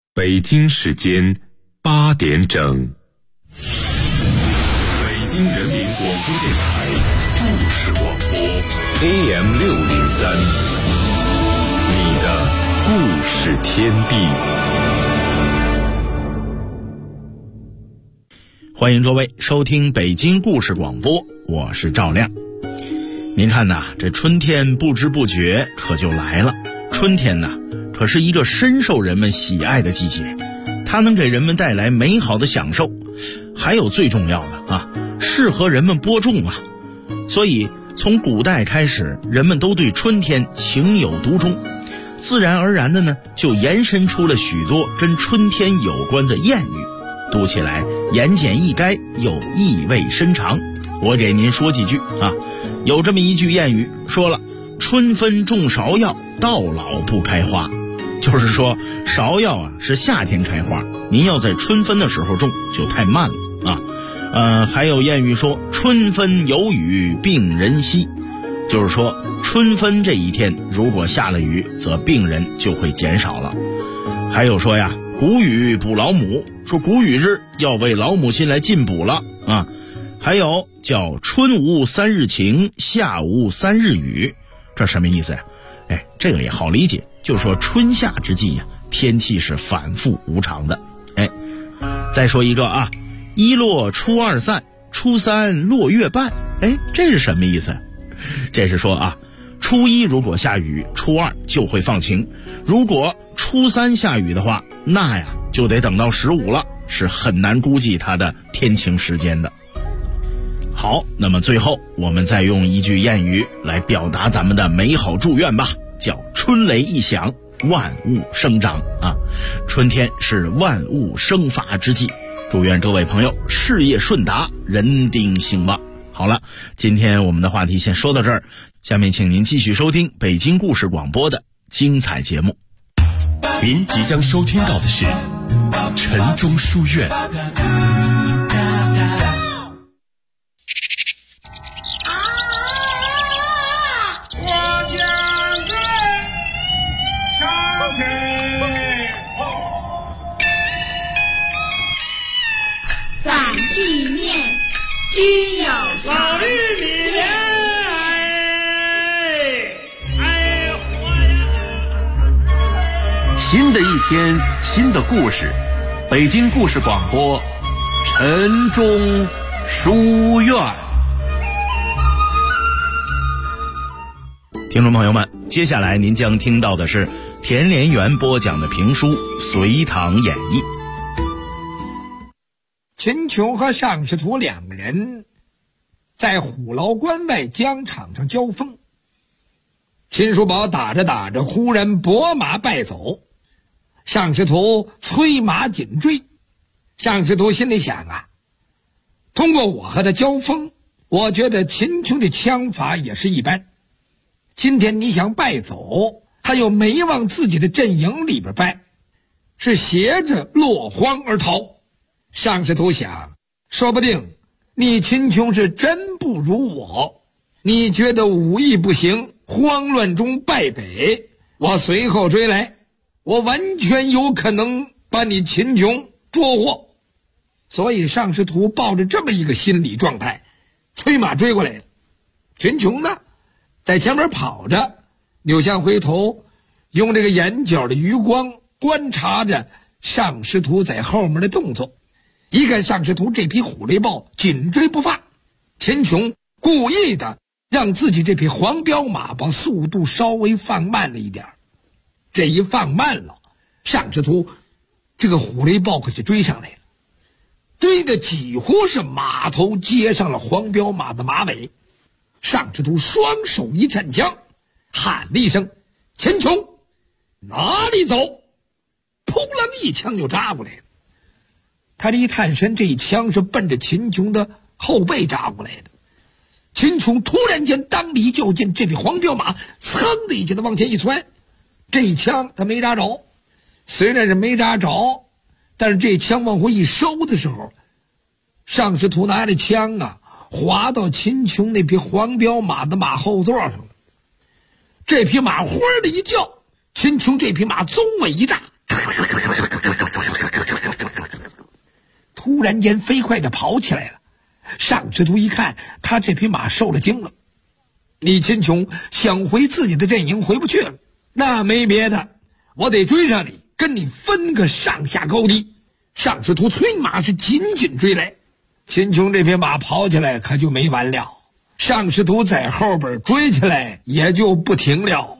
北京时间8点整，北京人民广播电台故事广播 AM603， 你的故事天地。 欢迎各位收听北京故事广播，我是赵亮。您看呐，这春天不知不觉可就来了。春天呐，可是一个深受人们喜爱的季节，它能给人们带来美好的享受，还有最重要的啊，适合人们播种啊。所以从古代开始，人们都对春天情有独钟，自然而然的呢，就延伸出了许多跟春天有关的谚语，读起来言简意赅又意味深长。我给您说几句啊。有这么一句谚语说了，春分种芍药，到老不开花。就是说芍药啊是夏天开花，您要在春分的时候种就太慢了啊。还有谚语说春分有雨病人稀，就是说春分这一天如果下了雨，则病人就会减少了。还有说呀，谷雨补老母，说谷雨日要为老母亲来进补了啊。还有叫春无三日晴，夏无三日雨，这什么意思呀？这个也好理解，就是说春夏之际呀，天气是反复无常的。再说一个啊，一落初二散，初三落月半。这是什么意思？这是说啊，初一如果下雨，初二就会放晴；如果初三下雨的话，那呀就得等到15了，是很难估计它的天晴时间的。好，那么最后我们再用一句谚语来表达咱们的美好祝愿吧，叫春雷一响，万物生长啊！春天是万物生发之际，祝愿各位朋友事业顺达，人丁兴旺。好了，今天我们的话题先说到这儿，下面请您继续收听北京故事广播的精彩节目。 您即将收听到的是晨钟书院。 反地面均有老玉米莲， 新的一天，新的故事，北京故事广播，晨钟书院。 听众朋友们，接下来您将听到的是田连元播讲的评书《隋唐演义》。 秦琼和尚师徒两个人在虎牢关外疆场上交锋，秦叔宝打着打着，忽然拨马败走，尚师徒催马紧追。尚师徒心里想啊，通过我和他交锋，我觉得秦琼的枪法也是一般，今天你想败走，他又没往自己的阵营里边败，是斜着落荒而逃。尚师徒想，说不定你秦琼是真不如我，你觉得武艺不行，慌乱中败北，我随后追来，我完全有可能把你秦琼捉获。所以尚师徒抱着这么一个心理状态，催马追过来了。秦琼呢，在前面跑着，扭向回头，用这个眼角的余光观察着尚师徒在后面的动作。一看尚师徒这匹虎雷豹紧追不放，秦琼故意的让自己这匹黄骠马把速度稍微放慢了一点。这一放慢了，尚师徒这个虎雷豹可就追上来了，追的几乎是马头接上了黄骠马的马尾。尚师徒双手一颤枪，喊了一声：“秦琼，哪里走！”扑棱一枪就扎过来了。他这一探身，这一枪是奔着秦琼的后背扎过来的。秦琼突然间当离就进，这匹黄骠马噌的一下子往前一窜，这一枪他没扎着。虽然是没扎着，但是这枪往回一收的时候，尚师徒拿着枪啊划到秦琼那匹黄骠马的马后座上了。这匹马忽的一叫，秦琼这匹马棕尾一炸， 突然间飞快地跑起来了。尚师徒一看，他这匹马受了惊了。李秦琼想回自己的阵营，回不去了。那没别的，我得追上你，跟你分个上下高低。尚师徒催马是紧紧追来。秦琼这匹马跑起来可就没完了，尚师徒在后边追起来也就不停了。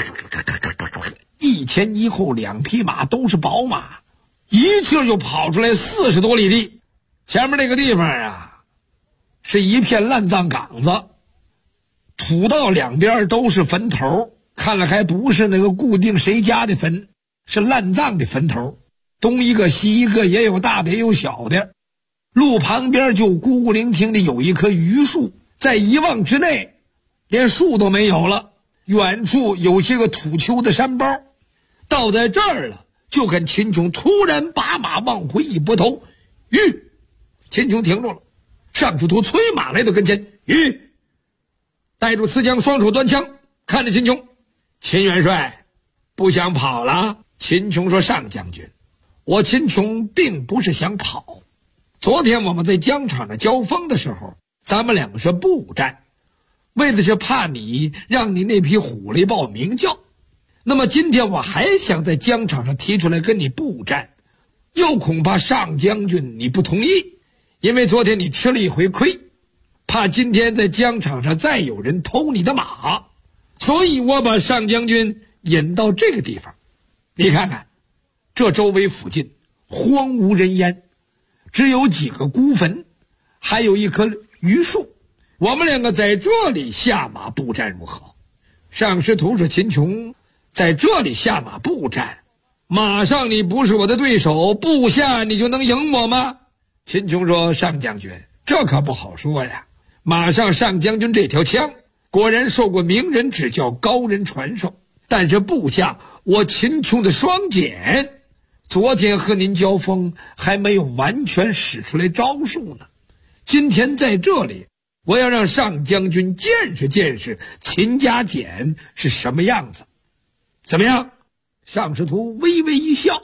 一前一后两匹马都是宝马，一气就跑出来40多里地。前面那个地方啊，是一片烂葬岗子，土道两边都是坟头，看来还不是那个固定谁家的坟，是烂葬的坟头，东一个西一个，也有大的也有小的。路旁边就孤孤零零的有一棵榆树，在一望之内连树都没有了，远处有些个土丘的山包。到在这儿了，就看秦琼突然把马往回一拨头，秦琼停住了。尚师徒催马来到跟前，带住刺将，双手端枪，看着秦琼。秦元帅不想跑了？秦琼说，尚将军，我秦琼并不是想跑。昨天我们在疆场上交锋的时候，咱们两个是步战，为的是怕你让你那匹虎雷豹鸣叫。那么今天我还想在疆场上提出来跟你步战，又恐怕尚将军你不同意，因为昨天你吃了一回亏，怕今天在疆场上再有人偷你的马，所以我把尚将军引到这个地方。你看看，这周围附近荒无人烟，只有几个孤坟，还有一棵榆树，我们两个在这里下马步战如何？尚师徒说，秦琼，在这里下马步战，马上你不是我的对手，步下你就能赢我吗？秦琼说，尚将军，这可不好说呀。马上尚将军这条枪果然受过名人指教，高人传授，但是步下我秦琼的双锏，昨天和您交锋还没有完全使出来招数呢。今天在这里，我要让尚将军见识见识秦家锏是什么样子。怎么样？尚师徒微微一笑，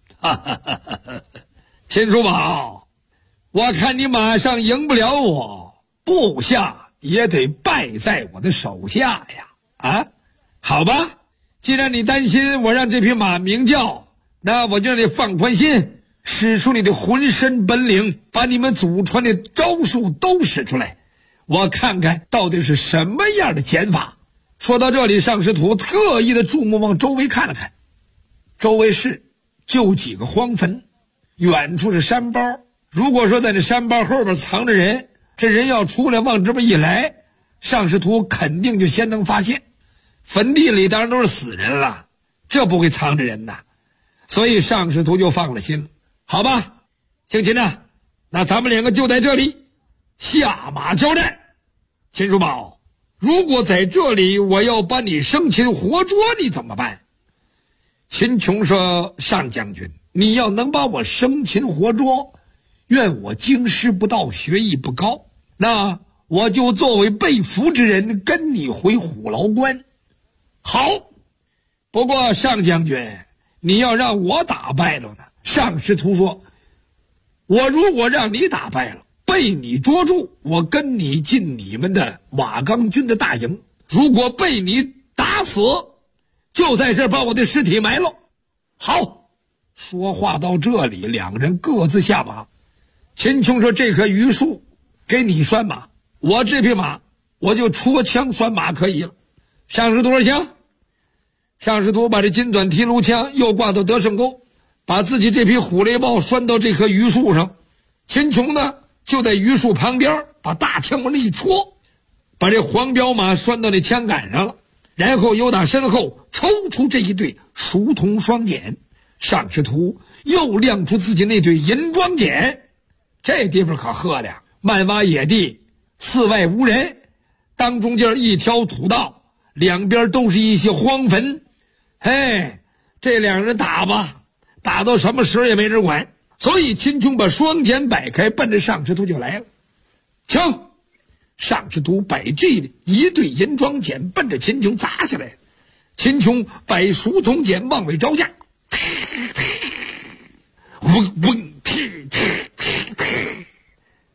秦叔宝，我看你马上赢不了我，部下也得败在我的手下呀。好吧，既然你担心我让这匹马鸣叫，那我就让你放宽心，使出你的浑身本领，把你们祖传的招数都使出来，我看看到底是什么样的剑法。说到这里，尚师徒特意的注目往周围看了看，周围就几个荒坟，远处是山包。如果说在这山包后边藏着人，这人要出来往这边一来，尚师徒肯定就先能发现。坟地里当然都是死人了，这不会藏着人呐，所以尚师徒就放了心了。好吧，姓秦啊，那咱们两个就在这里下马交战。秦叔宝，如果在这里我要把你生擒活捉，你怎么办？秦琼说，尚将军，你要能把我生擒活捉，愿我经师不到，学艺不高，那我就作为被俘之人跟你回虎牢关。好，不过尚将军，你要让我打败了呢？尚师徒说，我如果让你打败了，被你捉住，我跟你进你们的瓦岗军的大营，如果被你打死，就在这儿把我的尸体埋了。好，说话到这里，两个人各自下马。秦琼说，这棵榆树给你拴马，我这匹马我就戳枪拴马可以了。尚师徒说，行。尚师徒把这金短提炉枪又挂到得胜钩，把自己这匹虎雷豹拴到这棵榆树上。秦琼呢，就在榆树旁边把大枪往那一戳，把这黄骠马拴到那枪杆上了，然后又打身后抽出这一对熟铜双锏。尚师徒又亮出自己那对银装锏，这地方可喝了，漫洼野地，四外无人，当中间一条土道，两边都是一些荒坟。这两人打吧，打到什么时候也没人管。所以秦琼把双锏摆开，奔着尚师徒就来了。枪！尚师徒摆这一对银装锏奔着秦琼砸下来。秦琼摆熟铜锏往外招架，嗡嗡踢踢踢踢，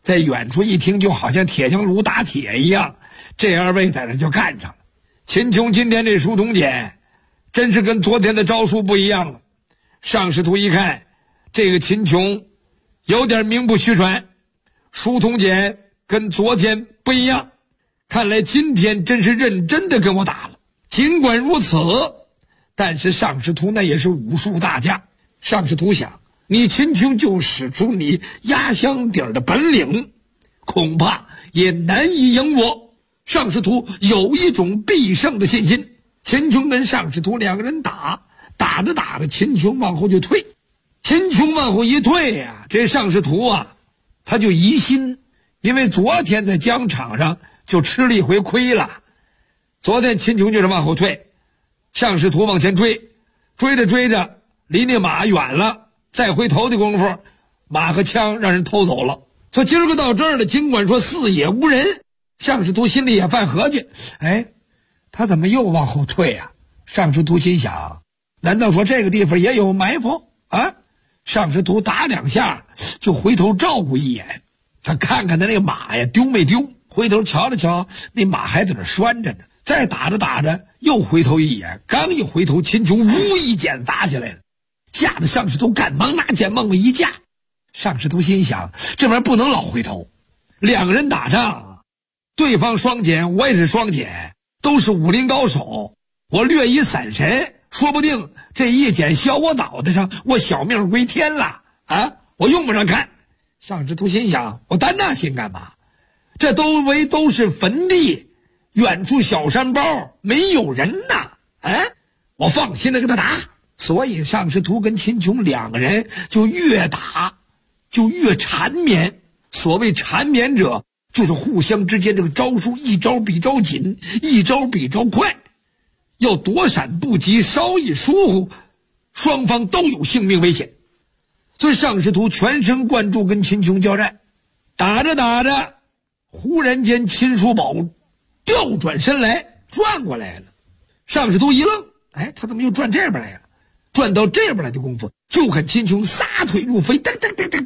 在远处一听，就好像铁匠炉打铁一样，这二位在那就干上了。秦琼今天这书童简真是跟昨天的招数不一样了。上师徒一看，这个秦琼有点名不虚传，书童简跟昨天不一样，看来今天真是认真的跟我打了。尽管如此，但是上师徒那也是武术大家。上师徒想，你秦琼就使出你压箱底儿的本领，恐怕也难以赢我。上师徒有一种必胜的信心。秦琼跟上师徒两个人打着打着，秦琼往后就退。秦琼往后一退呀，这上师徒啊，他就疑心，因为昨天在疆场上就吃了一回亏了。昨天秦琼就是往后退，上师徒往前追，追着离那马远了，再回头的功夫，马和枪让人偷走了。说今儿个到这儿了，尽管说四野无人，上师徒心里也犯合计，他怎么又往后退啊？上师徒心想，难道说这个地方也有埋伏啊？上师徒打两下就回头照顾一眼，他看看他那个马呀丢没丢，回头瞧了瞧，那马还在那拴着呢。再打着又回头一眼，刚一回头，秦琼呜一剑砸下来了，吓得上师徒赶忙拿剑猛猛一架。上师徒心想，这玩意儿不能老回头，两个人打仗，对方双锏，我也是双锏，都是武林高手，我略一散神，说不定这一剑削我脑袋上，我小命归天了啊！我用不着看。上师徒心想，我担那心干嘛？这都是坟地，远处小山包没有人呐，我放心的跟他打。所以上师徒跟秦琼两个人就越打就越缠绵。所谓缠绵者，就是互相之间这个招数一招比招紧，一招比招快，要躲闪不及，稍一疏忽，双方都有性命危险。所以上师徒全神贯注跟秦琼交战，打着，忽然间秦叔宝调转身来，转过来了。上师徒一愣，他怎么又转这边来了？转到这边来的功夫，就看秦琼撒腿入飞，噔，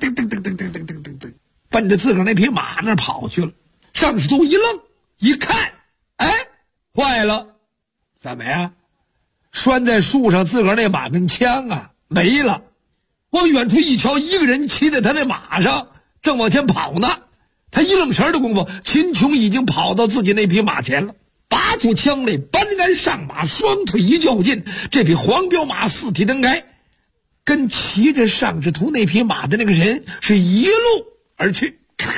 奔着自个儿那匹马那跑去了。上师徒一愣，一看，坏了，怎么呀？拴在树上自个儿那马跟枪啊没了。往远处一瞧，一个人骑在他那马上，正往前跑呢。他一愣神的功夫，秦琼已经跑到自己那匹马前了，拔出枪来，搬鞍上马，双腿一较劲，这匹黄骠马四蹄蹬开，跟骑着上师徒那匹马的那个人是一路而去，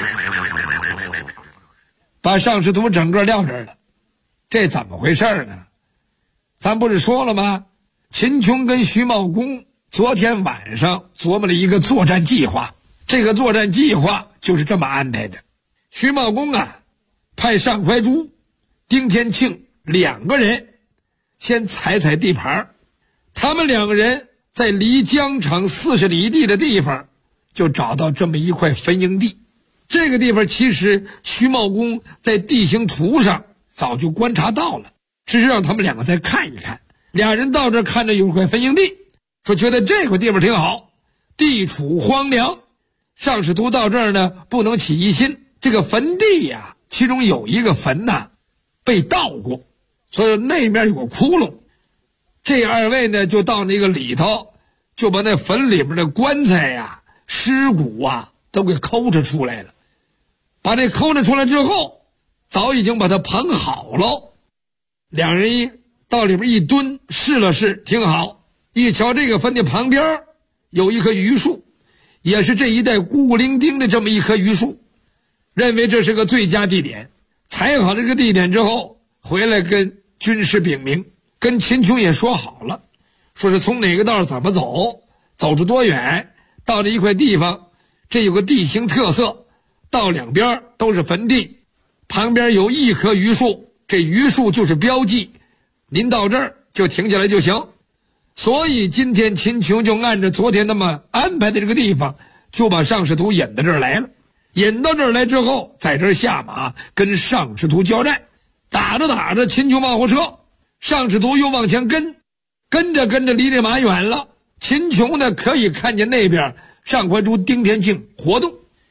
把上师徒整个撂这儿了。这怎么回事呢？咱不是说了吗？秦琼跟徐茂公昨天晚上琢磨了一个作战计划，这个作战计划就是这么安排的。徐茂公啊，派上怀珠、丁天庆两个人先踩地盘，他们两个人在离疆场40里地的地方就找到这么一块坟营地。这个地方其实徐茂公在地形图上早就观察到了，只是让他们两个再看一看。俩人到这看着有块坟营地，说觉得这块地方挺好，地处荒凉。上师徒到这儿呢，不能起疑心，这个坟地呀，其中有一个坟呐被盗过，所以那面有个窟窿。这二位呢就到那个里头，就把那坟里面的棺材呀、尸骨啊都给抠着出来了。把这抠着出来之后，早已经把它捧好了。两人到里边一蹲，试了试，挺好。一瞧这个坟的旁边有一棵榆树，也是这一带孤零丁的这么一棵榆树，认为这是个最佳地点。踩好这个地点之后，回来跟军师禀明，跟秦琼也说好了，说是从哪个道怎么走，走出多远，到了一块地方，这有个地形特色，道两边都是坟地，旁边有一棵榆树，这榆树就是标记，您到这儿就停下来就行。所以今天秦琼就按照昨天那么安排的这个地方，就把上师徒引到这儿来了。引到这儿来之后，在这儿下马跟上师徒交战，打着秦琼往后撤，上师徒又往前跟着离这马远了。秦琼呢可以看见那边上怀珠、丁天庆活动。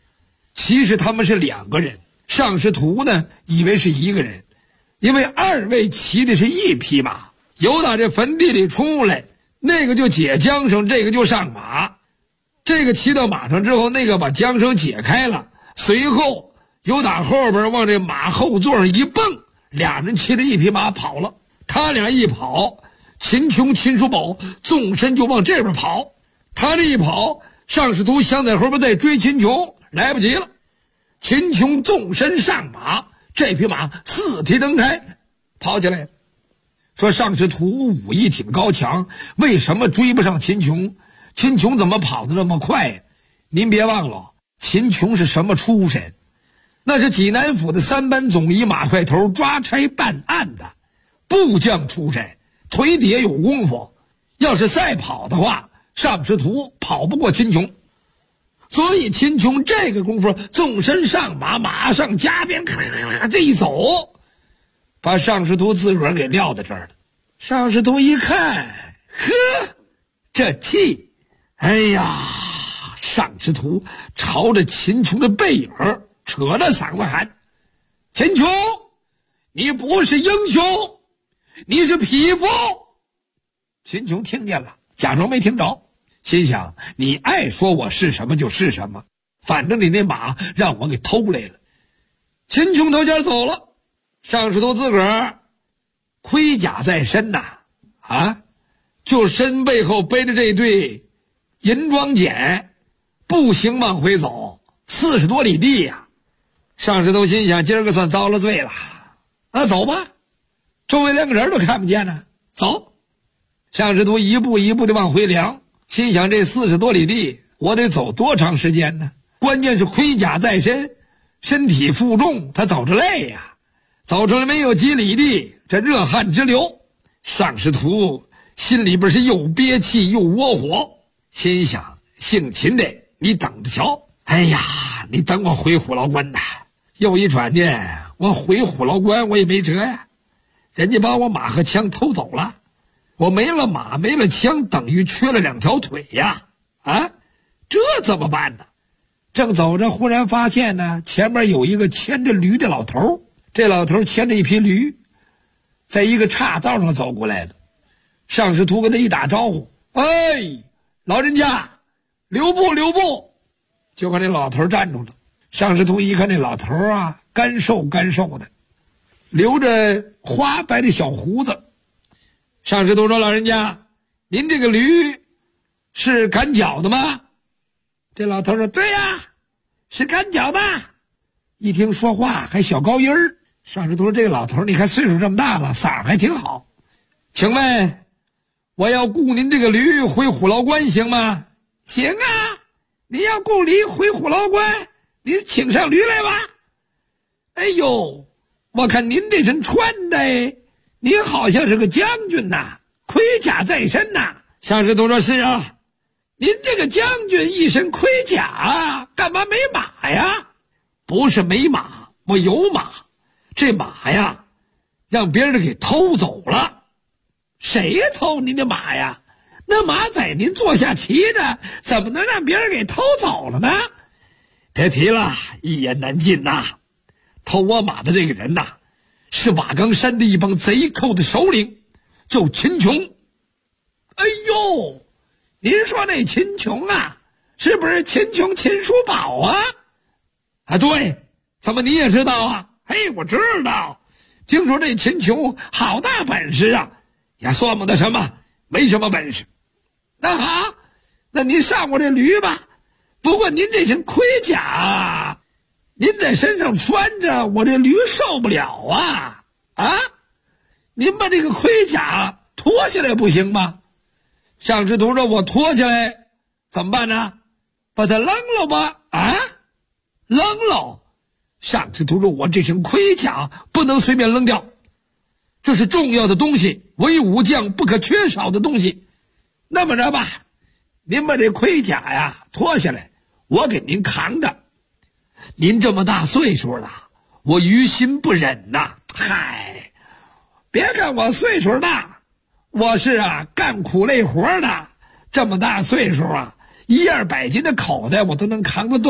其实他们是2个人。尚师图呢以为是1个人，因为2位骑的是一匹马，由打这坟地里出来，那个就解缰绳，这个就上马。这个骑到马上之后，那个把缰绳解开了，随后由打后边往这马后座上一蹦，2人骑着一匹马跑了。他俩一跑，秦琼、秦叔宝纵身就往这边跑。他这一跑，尚师图想在后边再追秦琼，来不及了。秦琼纵身上马，这匹马四蹄蹬开，跑起来了。说尚师图武艺挺高强，为什么追不上秦琼？秦琼怎么跑得那么快呀？您别忘了，秦琼是什么出身？那是济南府的3班总理马块头抓差办案的部将出身，腿底下有功夫。要是赛跑的话，尚师图跑不过秦琼。所以秦琼这个功夫纵身上马，马上加鞭，这一走，把尚师图自个儿给撂在这儿了。尚师图一看，呵，这气！哎呀，尚师图朝着秦琼的背影扯着嗓子喊：“秦琼，你不是英雄，你是匹夫！”秦琼听见了，假装没听着，心想：你爱说我是什么就是什么，反正你那马让我给偷来了。秦琼头前走了，尚师图自个儿盔甲在身呐，就身背后背着这对银装锏，步行往回走40多里地呀。尚师图心想，今儿个算遭了罪了，那走吧，周围连个人都看不见呢，走。尚师图一步一步的往回量，心想这40多里地我得走多长时间呢？关键是盔甲在身，身体负重，他走着累呀，走出来没有几里地，这热汗直流。尚师图心里边是又憋气又窝火，心想：姓秦的，你等着瞧！哎呀，你等我回虎牢关呐！又一转念，我回虎牢关我也没辙呀，人家把我马和枪偷走了，我没了马没了枪，等于缺了2条腿呀！这怎么办呢？正走着，忽然发现呢，前面有一个牵着驴的老头，这老头牵着一匹驴，在一个岔道上走过来了。尚师图跟他一打招呼：“哎，老人家，留步留步！”就看那老头站住了。尚师图一看，那老头干瘦干瘦的，留着花白的小胡子。尚师图说：“老人家，您这个驴是赶脚的吗？”这老头说：“对呀，是赶脚的。”一听说话还小高音儿，尚师图说：“这个老头你看岁数这么大了，嗓儿还挺好。请问我要雇您这个驴回虎牢关行吗？”“行啊，您要雇驴回虎牢关，您请上驴来吧。”“哎呦，我看您这身穿戴，您好像是个将军呐，盔甲在身呐。”尚师图说：“是啊，您这个将军一身盔甲，干嘛没马呀？”“不是没马，我有马，这马呀让别人给偷走了。”“谁偷您的马呀？那马在您坐下骑着，怎么能让别人给偷走了呢？”“别提了，一言难尽呐。偷我马的这个人呐，是瓦岗山的一帮贼寇的首领，叫秦琼。”“哎呦，您说那秦琼是不是秦琼秦叔宝啊？”“对，怎么你也知道啊？”“嘿，我知道，听说这秦琼好大本事啊。”“也算不得什么，没什么本事。”“那好，那您上我这驴吧。不过您这身盔甲，您在身上穿着，我这驴受不了啊！您把这个盔甲脱下来不行吗？”尚师图说：“我脱下来怎么办呢？把它扔了吧？”“扔了？”尚师图说：“我这身盔甲不能随便扔掉，这是重要的东西，为武将不可缺少的东西。那么着吧，您把这盔甲脱下来，我给您扛着。您这么大岁数了，我于心不忍呐。嗨，别看我岁数大，我是干苦累活的，这么大岁数1、200斤的口袋我都能扛得动。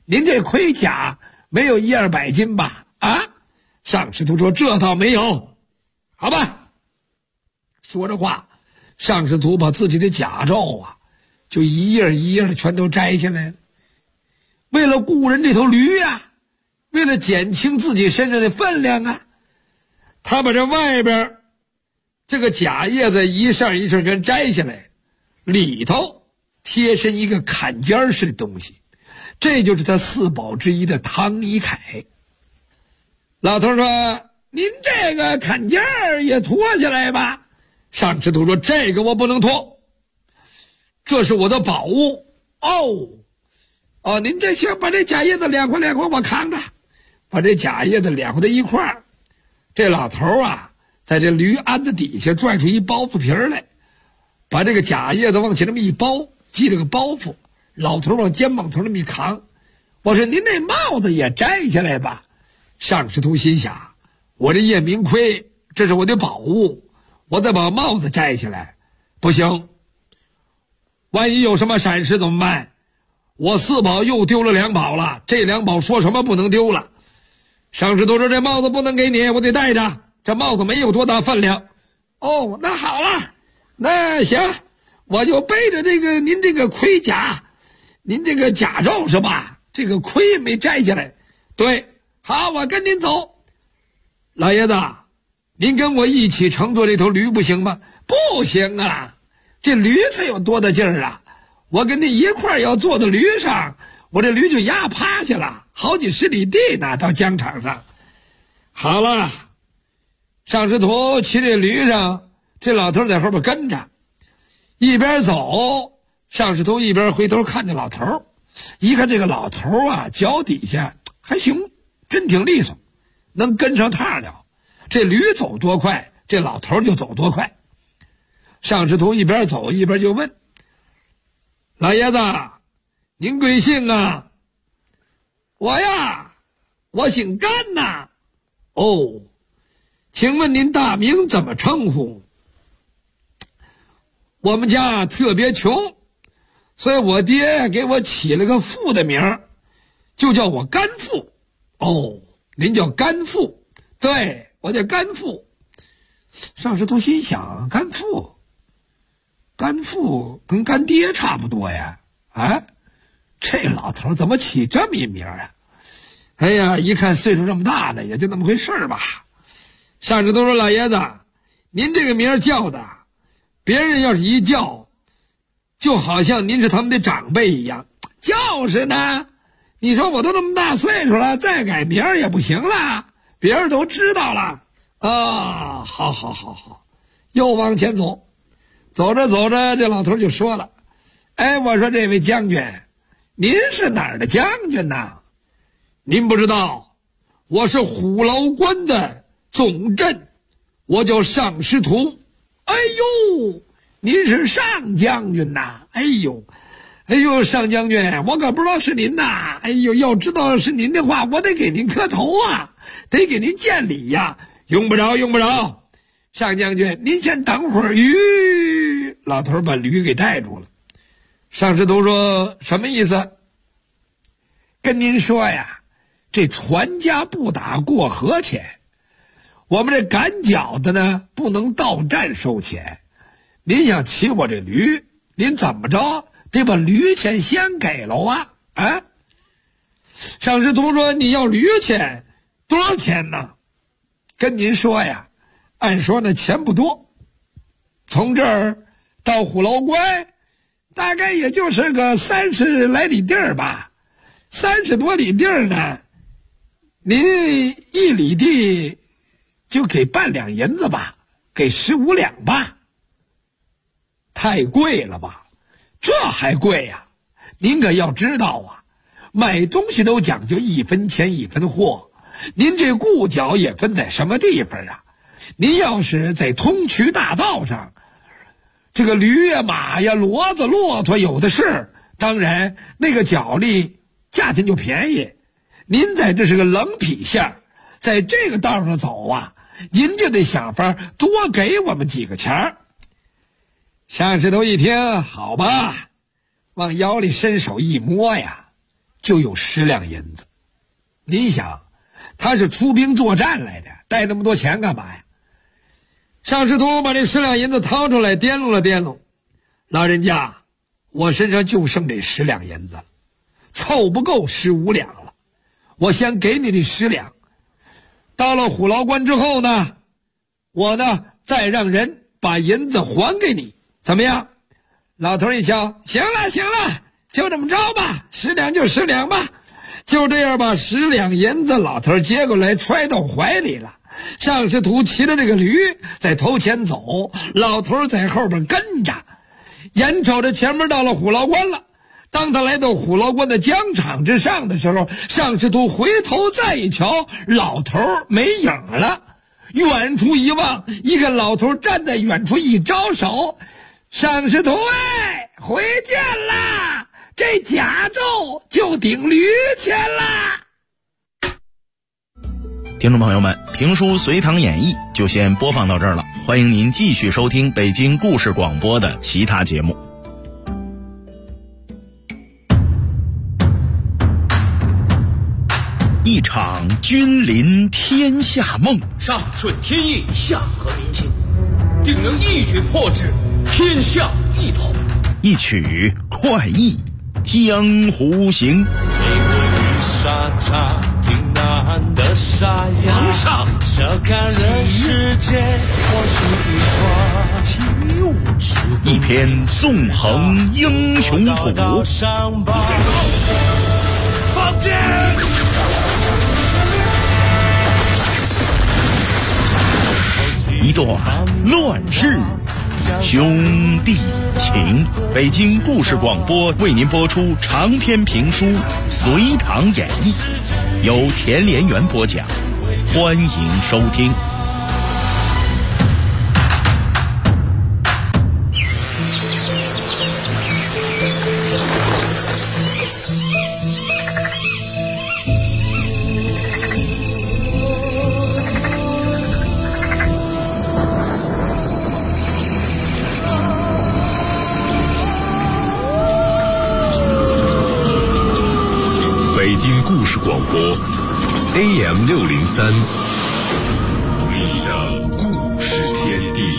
您这盔甲没有100-200斤吧？啊？尚师徒说这倒没有。好吧。说着话，尚师徒把自己的甲胄啊，就一页一页的全都摘下来了。为了顾人这头驴啊，为了减轻自己身上的分量啊，他把这外边这个甲叶子一扇一扇全摘下来，里头贴上一个坎肩式的东西，这就是他4宝之一的唐尼铠。老头说：“您这个坎肩也脱下来吧。”尚师徒说：“这个我不能脱，这是我的宝物。”哦，您这行，把这甲叶子两块我扛着，把这甲叶子两块在一块儿。这老头啊，在这驴鞍子底下拽出一包袱皮来，把这个甲叶子往起那么一包，系了个包袱，老头往肩膀头那么一扛。我说：“您那帽子也摘下来吧。”尚师徒心想：我这夜明盔，这是我的宝物，我再把帽子摘下来，不行，万一有什么闪失怎么办？我4宝又丢了2宝了，这2宝说什么不能丢了。尚师徒说：“这帽子不能给你，我得带着，这帽子没有多大分量。”哦，那好了，那行，我就背着这个您这个盔甲，您这个甲胄是吧？这个盔没摘下来。对，好，我跟您走。老爷子，您跟我一起乘坐这头驴不行吗？不行啊，这驴才有多大劲儿啊！我跟您一块儿要坐到驴上，我这驴就压趴下了，好几十里地呢，到疆场上。好了，尚师徒骑这驴上，这老头在后边跟着，一边走，尚师徒一边回头看着老头，一看这个老头啊，脚底下还行，真挺利索，能跟上趟了。这驴走多快，这老头就走多快。尚师徒一边走一边就问：“老爷子，您贵姓啊？”“我呀，我姓甘呐。”“哦，请问您大名怎么称呼？”“我们家特别穷，所以我爹给我起了个富的名儿，就叫我甘富。”“哦，您叫甘富？”“对，我叫甘富。”尚师徒心想：甘富跟干爹差不多呀，啊，这老头怎么起这么一名啊？哎呀，一看岁数这么大了，也就那么回事吧。尚师徒说：“老爷子，您这个名叫的，别人要是一叫，就好像您是他们的长辈一样。”“就是呢，你说我都那么大岁数了，再改名也不行了，别人都知道了。”“啊，好，又往前走。走着走着，这老头就说了：“哎，我说这位将军，您是哪儿的将军呐？”“您不知道，我是虎牢关的总镇，我叫尚师徒。”“哎呦，您是尚将军呐！哎呦，尚将军，我可不知道是您呐！哎呦，要知道是您的话，我得给您磕头啊，得给您见礼呀。”“用不着，尚将军，您先等会儿。”“老头把驴给带住了。尚师徒说：“什么意思？”“跟您说呀，这船家不打过河钱，我们这赶脚的呢，不能到站收钱。您想骑我这驴，您怎么着得把驴钱先给了啊？”“啊？”尚师徒说：“你要驴钱多少钱呢？”“跟您说呀，按说呢钱不多，从这儿到虎牢关大概也就是个30来里地儿吧，30多里地儿呢，您1里地就给半两银子吧，给15两吧。”“太贵了吧？这还贵呀？您可要知道啊，买东西都讲究1分钱1分货，您这顾脚也分在什么地方啊？您要是在通衢大道上，这个驴呀、马呀、骡子、骆驼有的是，当然那个脚力价钱就便宜。您在这是个冷皮线，在这个道上走啊，您就得想法多给我们几个钱儿。”尚师徒一听，好吧，往腰里伸手一摸呀， 就有10两银子。您想，他是出兵作战来的，带那么多钱干嘛呀？尚士图把这10两银子掏出来，掂量了掂量，老人家，我身上就剩这10两银子了，凑不够15两了，我先给你这10两，到了虎牢关之后呢，我呢再让人把银子还给你，怎么样？老头一瞧，行了行了，就这么着吧，10两就10两吧。就这样把10两银子老头接过来揣到怀里了。尚士图骑着这个驴在头前走，老头在后边跟着，眼瞅着前面到了虎牢关了。当他来到虎牢关的疆场之上的时候，尚士图回头再一瞧，老头没影了。远处一望，一个老头站在远处一招手，尚士图哎，回见啦，这甲胄就顶驴钱啦。 听众朋友们，评书《隋唐演义》就先播放到这儿了，欢迎您继续收听北京故事广播的其他节目。一场君临天下梦， 上顺天意，下合民心，定能一举破之，天下一统。 一曲快意江湖行。 沙场挺难的沙哑， 皇上， 笑看人世间，我是一花， 一篇纵横英雄谱， 放箭！ 一段乱世兄弟情。北京故事广播为您播出长篇评书《隋唐演义》，由田连元播讲，欢迎收听。 北京故事广播 AM603， 你的故事天地。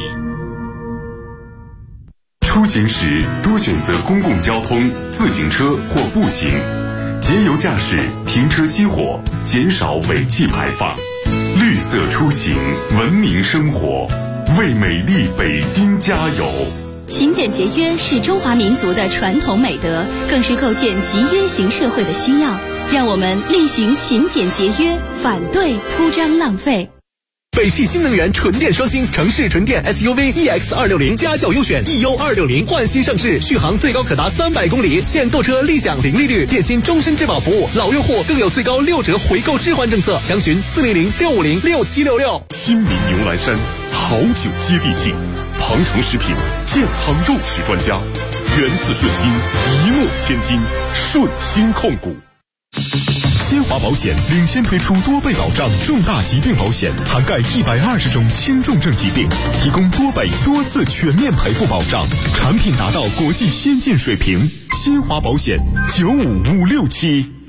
出行时多选择公共交通、自行车或步行，节油驾驶，停车熄火，减少尾气排放。绿色出行，文明生活，为美丽北京加油。 勤俭节约是中华民族的传统美德，更是构建集约型社会的需要。让我们厉行勤俭节约，反对铺张浪费。 北汽新能源纯电双星城市纯电 SUV EX260家轿优选 EU260焕新上市，续航最高可达300公里，现购车立享零利率，电信终身质保服务，老用户更有最高6折回购置换政策，详询400-650-6766。 亲民牛栏山，好酒接地气，庞城食品健康肉食专家，源自顺心，一诺千金，顺心控股。新华保险领先推出多倍保障重大疾病保险，涵盖120种轻重症疾病，提供多倍多次全面赔付保障，产品达到国际先进水平。新华保险95567。